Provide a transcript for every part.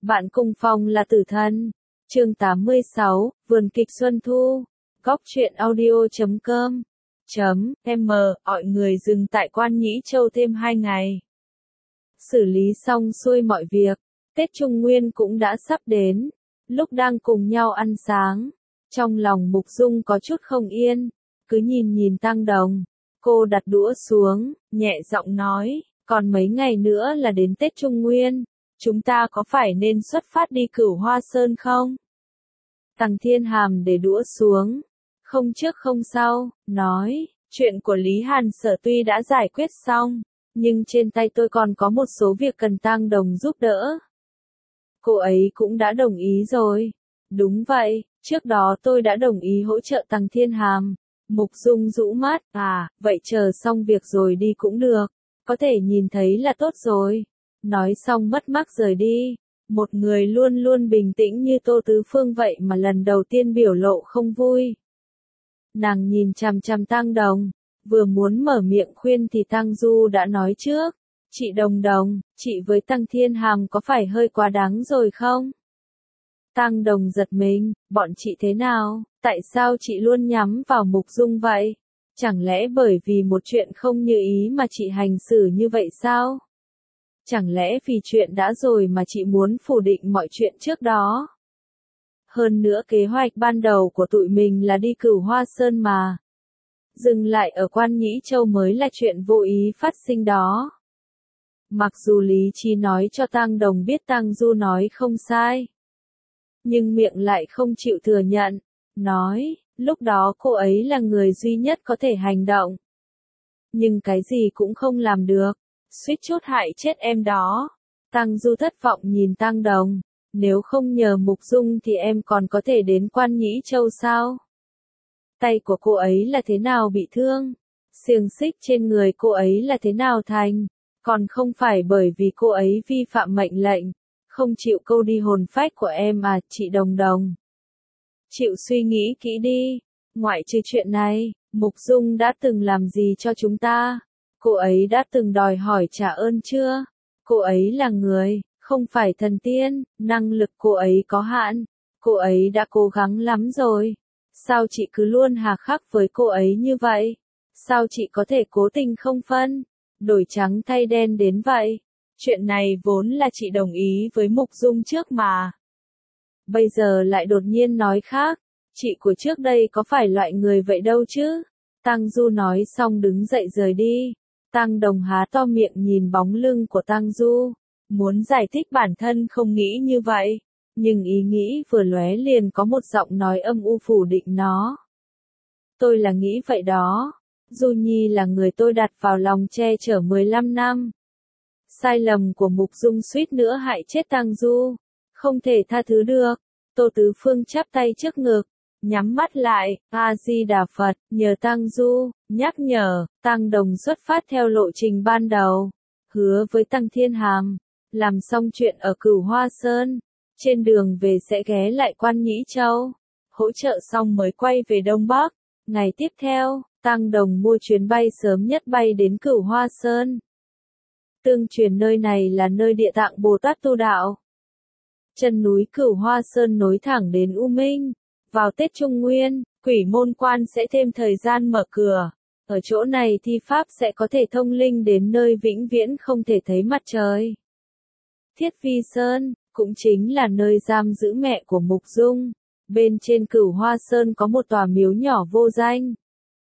Bạn cùng phòng là tử thần. Chương 86, Vườn kịch Xuân Thu. Góc truyện audio.com. Mọi người dừng tại Quan Nhĩ Châu thêm 2 ngày. Xử lý xong xuôi mọi việc, Tết Trung Nguyên cũng đã sắp đến. Lúc đang cùng nhau ăn sáng, trong lòng Mục Dung có chút không yên, cứ nhìn Tăng Đồng. Cô đặt đũa xuống, nhẹ giọng nói, còn mấy ngày nữa là đến Tết Trung Nguyên, chúng ta có phải nên xuất phát đi Cửu Hoa Sơn không? Tăng Thiên Hàm để đũa xuống, không trước không sau, nói, chuyện của Lý Hàn Sở tuy đã giải quyết xong, nhưng trên tay tôi còn có một số việc cần Tăng Đồng giúp đỡ. Cô ấy cũng đã đồng ý rồi. Đúng vậy, trước đó tôi đã đồng ý hỗ trợ Tăng Thiên Hàm. Mục Dung rũ mắt, vậy chờ xong việc rồi đi cũng được, có thể nhìn thấy là tốt rồi. Nói xong mất mát rời đi, một người luôn luôn bình tĩnh như Tô Tứ Phương vậy mà lần đầu tiên biểu lộ không vui. Nàng nhìn chằm chằm Tăng Đồng, vừa muốn mở miệng khuyên thì Tăng Du đã nói trước, chị Đồng Đồng, chị với Tăng Thiên Hàm có phải hơi quá đáng rồi không? Tăng Đồng giật mình, bọn chị thế nào, tại sao chị luôn nhắm vào Mục Dung vậy? Chẳng lẽ bởi vì một chuyện không như ý mà chị hành xử như vậy sao? Chẳng lẽ vì chuyện đã rồi mà chị muốn phủ định mọi chuyện trước đó? Hơn nữa kế hoạch ban đầu của tụi mình là đi Cửu Hoa Sơn mà. Dừng lại ở Quan Nhĩ Châu mới là chuyện vô ý phát sinh đó. Mặc dù lý trí nói cho Tăng Đồng biết Tăng Du nói không sai, nhưng miệng lại không chịu thừa nhận, nói, lúc đó cô ấy là người duy nhất có thể hành động. Nhưng cái gì cũng không làm được, suýt chút hại chết em đó. Tăng Du thất vọng nhìn Tăng Đồng, nếu không nhờ Mục Dung thì em còn có thể đến Quan Nhĩ Châu sao? Tay của cô ấy là thế nào bị thương? Xiềng xích trên người cô ấy là thế nào thành? Còn không phải bởi vì cô ấy vi phạm mệnh lệnh, không chịu câu đi hồn phách của em à, chị Đồng Đồng. Chịu suy nghĩ kỹ đi, ngoại trừ chuyện này, Mục Dung đã từng làm gì cho chúng ta? Cô ấy đã từng đòi hỏi trả ơn chưa? Cô ấy là người, không phải thần tiên, năng lực cô ấy có hạn. Cô ấy đã cố gắng lắm rồi. Sao chị cứ luôn hà khắc với cô ấy như vậy? Sao chị có thể cố tình không phân, đổi trắng thay đen đến vậy? Chuyện này vốn là chị đồng ý với Mục Dung trước mà. Bây giờ lại đột nhiên nói khác, chị của trước đây có phải loại người vậy đâu chứ? Tăng Du nói xong đứng dậy rời đi. Tăng Đồng há to miệng nhìn bóng lưng của Tăng Du, muốn giải thích bản thân không nghĩ như vậy, nhưng ý nghĩ vừa lóe liền có một giọng nói âm u phủ định nó. Tôi là nghĩ vậy đó, Du Nhi là người tôi đặt vào lòng che chở 15 năm. Sai lầm của Mục Dung suýt nữa hại chết Tăng Du, không thể tha thứ được. Tô Tứ Phương chắp tay trước ngực, nhắm mắt lại, A-di-đà Phật, nhờ Tăng Du, nhắc nhở, Tăng Đồng xuất phát theo lộ trình ban đầu, hứa với Tăng Thiên Hàm, làm xong chuyện ở Cửu Hoa Sơn, trên đường về sẽ ghé lại Quan Nhĩ Châu, hỗ trợ xong mới quay về Đông Bắc. Ngày tiếp theo, Tăng Đồng mua chuyến bay sớm nhất bay đến Cửu Hoa Sơn. Tương truyền nơi này là nơi Địa Tạng Bồ Tát tu đạo. Chân núi Cửu Hoa Sơn nối thẳng đến U Minh. Vào Tết Trung Nguyên, Quỷ Môn Quan sẽ thêm thời gian mở cửa. Ở chỗ này thi pháp sẽ có thể thông linh đến nơi vĩnh viễn không thể thấy mặt trời. Thiết Vi Sơn, cũng chính là nơi giam giữ mẹ của Mục Dung. Bên trên Cửu Hoa Sơn có một tòa miếu nhỏ vô danh.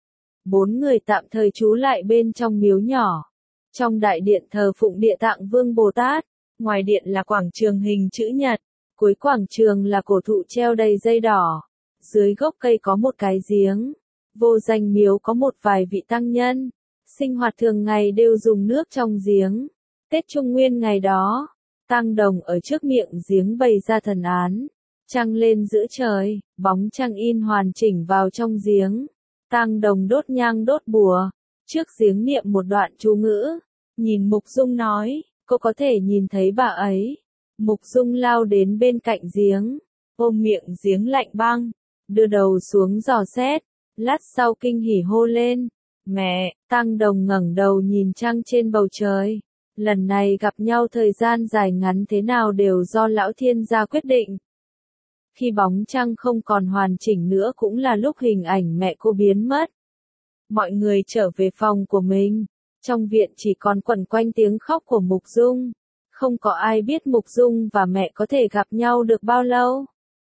4 người tạm thời trú lại bên trong miếu nhỏ. Trong đại điện thờ phụng Địa Tạng Vương Bồ Tát, ngoài điện là quảng trường hình chữ nhật, cuối quảng trường là cổ thụ treo đầy dây đỏ, dưới gốc cây có một cái giếng, vô danh miếu có một vài vị tăng nhân, sinh hoạt thường ngày đều dùng nước trong giếng. Tết Trung Nguyên ngày đó, Tăng Đồng ở trước miệng giếng bày ra thần án, trăng lên giữa trời, bóng trăng in hoàn chỉnh vào trong giếng. Tăng Đồng đốt nhang đốt bùa, trước giếng niệm một đoạn chú ngữ, nhìn Mục Dung nói, cô có thể nhìn thấy bà ấy. Mục Dung lao đến bên cạnh giếng, ôm miệng giếng lạnh băng, đưa đầu xuống dò xét, lát sau kinh hỉ hô lên, mẹ. Tăng Đồng ngẩng đầu nhìn trăng trên bầu trời, Lần này gặp nhau thời gian dài ngắn thế nào đều do lão thiên gia quyết định. Khi bóng trăng không còn hoàn chỉnh nữa cũng là lúc hình ảnh mẹ cô biến mất. Mọi người trở về phòng của mình. Trong viện chỉ còn quẩn quanh tiếng khóc của Mục Dung. Không có ai biết Mục Dung và mẹ có thể gặp nhau được bao lâu.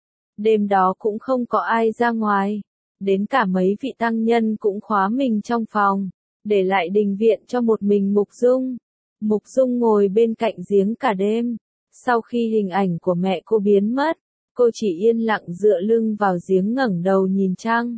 Đêm đó cũng không có ai ra ngoài. Đến cả mấy vị tăng nhân cũng khóa mình trong phòng, để lại đình viện cho một mình Mục Dung. Mục Dung ngồi bên cạnh giếng cả đêm. Sau khi hình ảnh của mẹ cô biến mất, cô chỉ yên lặng dựa lưng vào giếng ngẩng đầu nhìn trăng.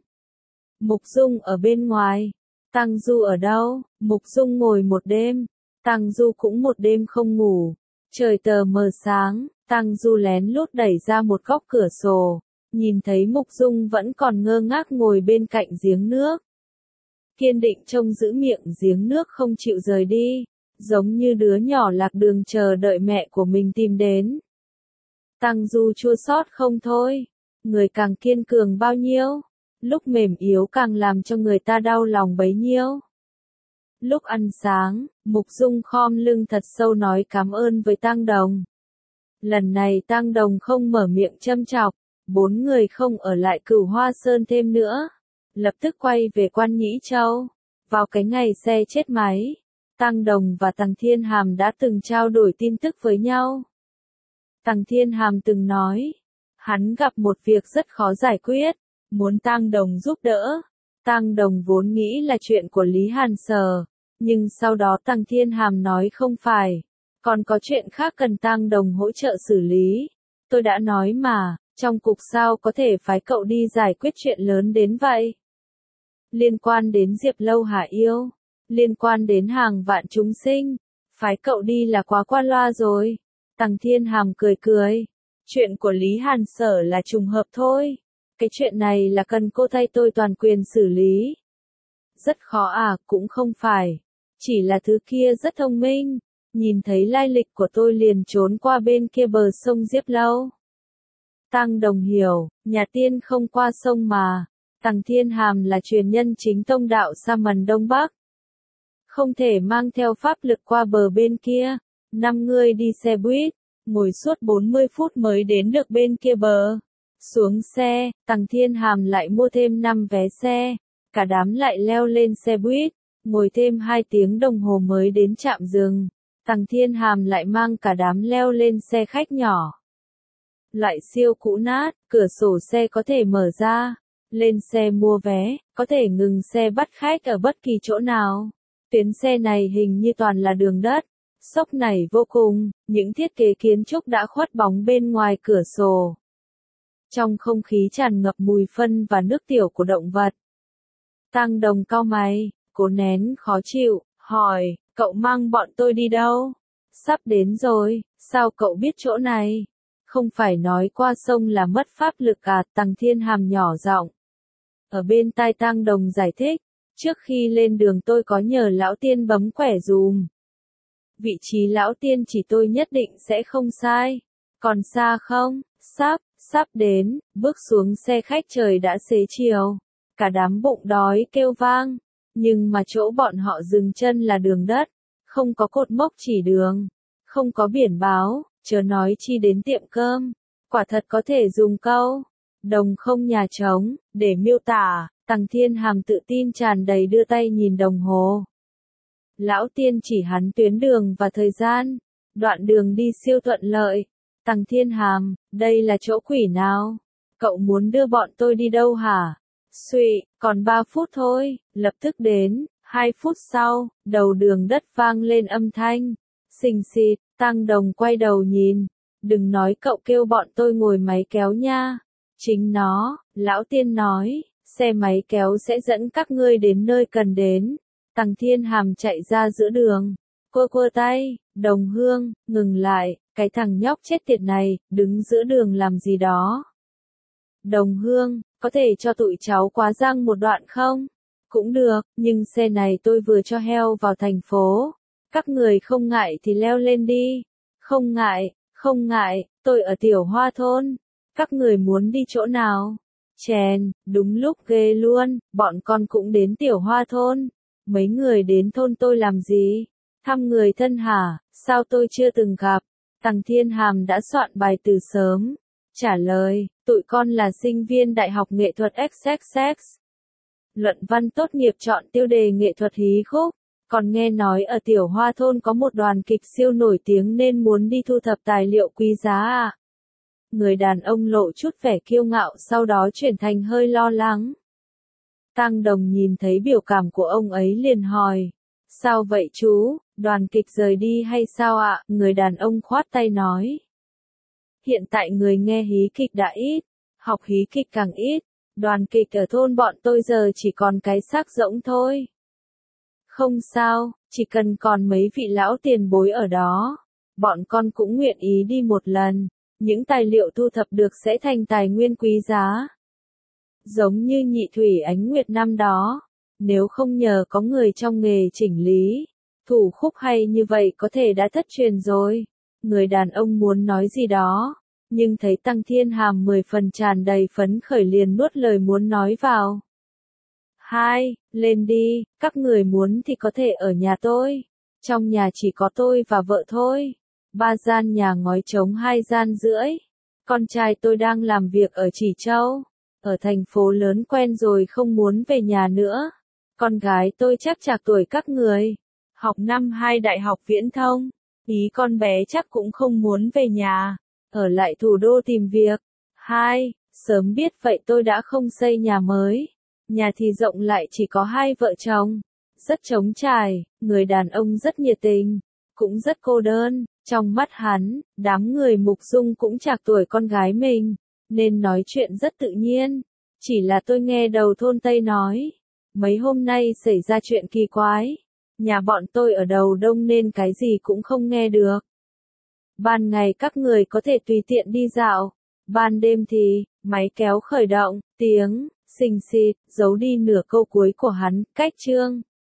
Mục Dung ở bên ngoài. Tăng Du ở đâu? Mục Dung ngồi một đêm. Tăng Du cũng một đêm không ngủ. Trời tờ mờ sáng, Tăng Du lén lút đẩy ra một góc cửa sổ. Nhìn thấy Mục Dung vẫn còn ngơ ngác ngồi bên cạnh giếng nước. Kiên định trông giữ miệng giếng nước không chịu rời đi. Giống như đứa nhỏ lạc đường chờ đợi mẹ của mình tìm đến. Tăng Du chua xót không thôi. Người càng kiên cường bao nhiêu, lúc mềm yếu càng làm cho người ta đau lòng bấy nhiêu. Lúc ăn sáng, Mục Dung khom lưng thật sâu nói cảm ơn với Tăng Đồng. Lần này Tăng Đồng không mở miệng châm chọc, 4 người không ở lại Cửu Hoa Sơn thêm nữa. Lập tức quay về Quan Nhĩ Châu. Vào cái ngày xe chết máy, Tăng Đồng và Tằng Thiên Hàm đã từng trao đổi tin tức với nhau. Tằng Thiên Hàm từng nói, hắn gặp một việc rất khó giải quyết, muốn Tăng Đồng giúp đỡ. Tăng Đồng vốn nghĩ là chuyện của Lý Hàn Sở, nhưng sau đó Tằng Thiên Hàm nói không phải, còn có chuyện khác cần Tăng Đồng hỗ trợ xử lý. Tôi đã nói mà, trong cục sao có thể phái cậu đi giải quyết chuyện lớn đến vậy? Liên quan đến Diệp Lâu Hà Yêu, liên quan đến hàng vạn chúng sinh, phái cậu đi là quá qua loa rồi. Tằng Thiên Hàm cười cười, chuyện của Lý Hàn Sở là trùng hợp thôi, cái chuyện này là cần cô thay tôi toàn quyền xử lý. Rất khó à, cũng không phải, chỉ là thứ kia rất thông minh, nhìn thấy lai lịch của tôi liền trốn qua bên kia bờ sông Diệp Lâu. Tăng Đồng hiểu, nhà tiên không qua sông mà. Tằng Thiên Hàm là truyền nhân chính tông đạo Sa Mần Đông Bắc, không thể mang theo pháp lực qua bờ bên kia. 5 người đi xe buýt, ngồi suốt 40 phút mới đến được bên kia bờ. Xuống xe, Tằng Thiên Hàm lại mua thêm 5 vé xe, cả đám lại leo lên xe buýt, ngồi thêm 2 tiếng đồng hồ mới đến trạm dừng. Tằng Thiên Hàm lại mang cả đám leo lên xe khách nhỏ. Loại siêu cũ nát, cửa sổ xe có thể mở ra. Lên xe mua vé, có thể ngừng xe bắt khách ở bất kỳ chỗ nào. Tuyến xe này hình như toàn là đường đất. Sốc này vô cùng, những thiết kế kiến trúc đã khuất bóng bên ngoài cửa sổ. Trong không khí tràn ngập mùi phân và nước tiểu của động vật. Tăng Đồng cau mày, cố nén khó chịu, hỏi, cậu mang bọn tôi đi đâu? Sắp đến rồi, sao cậu biết chỗ này? Không phải nói qua sông là mất pháp lực à? Tằng Thiên Hàm nhỏ giọng. Ở bên tai Tăng Đồng giải thích, trước khi lên đường tôi có nhờ lão tiên bấm quẻ dùm. Vị trí lão tiên chỉ tôi nhất định sẽ không sai. Còn xa không? Sắp đến. Bước xuống xe khách trời đã xế chiều. Cả đám bụng đói kêu vang. Nhưng mà chỗ bọn họ dừng chân là đường đất. Không có cột mốc chỉ đường. Không có biển báo, chớ nói chi đến tiệm cơm. Quả thật có thể dùng câu đồng không nhà trống để miêu tả. Tằng Thiên Hàm tự tin tràn đầy đưa tay nhìn đồng hồ. Lão tiên chỉ hắn tuyến đường và thời gian. Đoạn đường đi siêu thuận lợi. Tằng Thiên Hàm, đây là chỗ quỷ nào? Cậu muốn đưa bọn tôi đi đâu hả? Xụy, còn 3 phút thôi, lập tức đến. 2 phút sau, đầu đường đất vang lên âm thanh. Xình xịt, Tăng Đồng quay đầu nhìn. Đừng nói cậu kêu bọn tôi ngồi máy kéo nha. Chính nó, lão tiên nói, xe máy kéo sẽ dẫn các ngươi đến nơi cần đến. Tằng Thiên Hàm chạy ra giữa đường. Quơ tay, Đồng Hương, ngừng lại, cái thằng nhóc chết tiệt này, đứng giữa đường làm gì đó. Đồng Hương, có thể cho tụi cháu quá giang một đoạn không? Cũng được, nhưng xe này tôi vừa cho heo vào thành phố. Các người không ngại thì leo lên đi. Không ngại, tôi ở Tiểu Hoa Thôn. Các người muốn đi chỗ nào? Chèn, đúng lúc ghê luôn, bọn con cũng đến Tiểu Hoa Thôn. Mấy người đến thôn tôi làm gì? Thăm người thân hả, sao tôi chưa từng gặp? Tằng Thiên Hàm đã soạn bài từ sớm. Trả lời, tụi con là sinh viên Đại học Nghệ thuật XXX. Luận văn tốt nghiệp chọn tiêu đề nghệ thuật hí khúc. Còn nghe nói ở Tiểu Hoa Thôn có một đoàn kịch siêu nổi tiếng nên muốn đi thu thập tài liệu quý giá à? Người đàn ông lộ chút vẻ kiêu ngạo sau đó chuyển thành hơi lo lắng. Tăng Đồng nhìn thấy biểu cảm của ông ấy liền hỏi. Sao vậy chú, đoàn kịch rời đi hay sao ạ? Người đàn ông khoát tay nói. Hiện tại người nghe hí kịch đã ít, học hí kịch càng ít, đoàn kịch ở thôn bọn tôi giờ chỉ còn cái xác rỗng thôi. Không sao, chỉ cần còn mấy vị lão tiền bối ở đó, bọn con cũng nguyện ý đi một lần, những tài liệu thu thập được sẽ thành tài nguyên quý giá. Giống như Nhị Thủy Ánh Nguyệt năm đó, nếu không nhờ có người trong nghề chỉnh lý, thủ khúc hay như vậy có thể đã thất truyền rồi. Người đàn ông muốn nói gì đó, nhưng thấy Tăng Thiên Hàm 10 phần tràn đầy phấn khởi liền nuốt lời muốn nói vào. Hai, lên đi, các người muốn thì có thể ở nhà tôi. Trong nhà chỉ có tôi và vợ thôi. 3 gian nhà ngói trống 2 gian rưỡi. Con trai tôi đang làm việc ở Chỉ Châu. Ở thành phố lớn quen rồi không muốn về nhà nữa. Con gái tôi chắc chạc tuổi các người. Học năm 2 đại học viễn thông. Ý con bé chắc cũng không muốn về nhà. Ở lại thủ đô tìm việc. 2, sớm biết vậy tôi đã không xây nhà mới. Nhà thì rộng lại chỉ có 2 vợ chồng. Rất trống trải, người đàn ông rất nhiệt tình. Cũng rất cô đơn. Trong mắt hắn, đám người mục dung cũng chạc tuổi con gái mình. Nên nói chuyện rất tự nhiên. Chỉ là tôi nghe đầu thôn Tây nói. Mấy hôm nay xảy ra chuyện kỳ quái. Nhà bọn tôi ở đầu đông nên cái gì cũng không nghe được. Ban ngày các người có thể tùy tiện đi dạo. Ban đêm thì, máy kéo khởi động, tiếng, xình xịt, giấu đi nửa câu cuối của hắn, cách chương.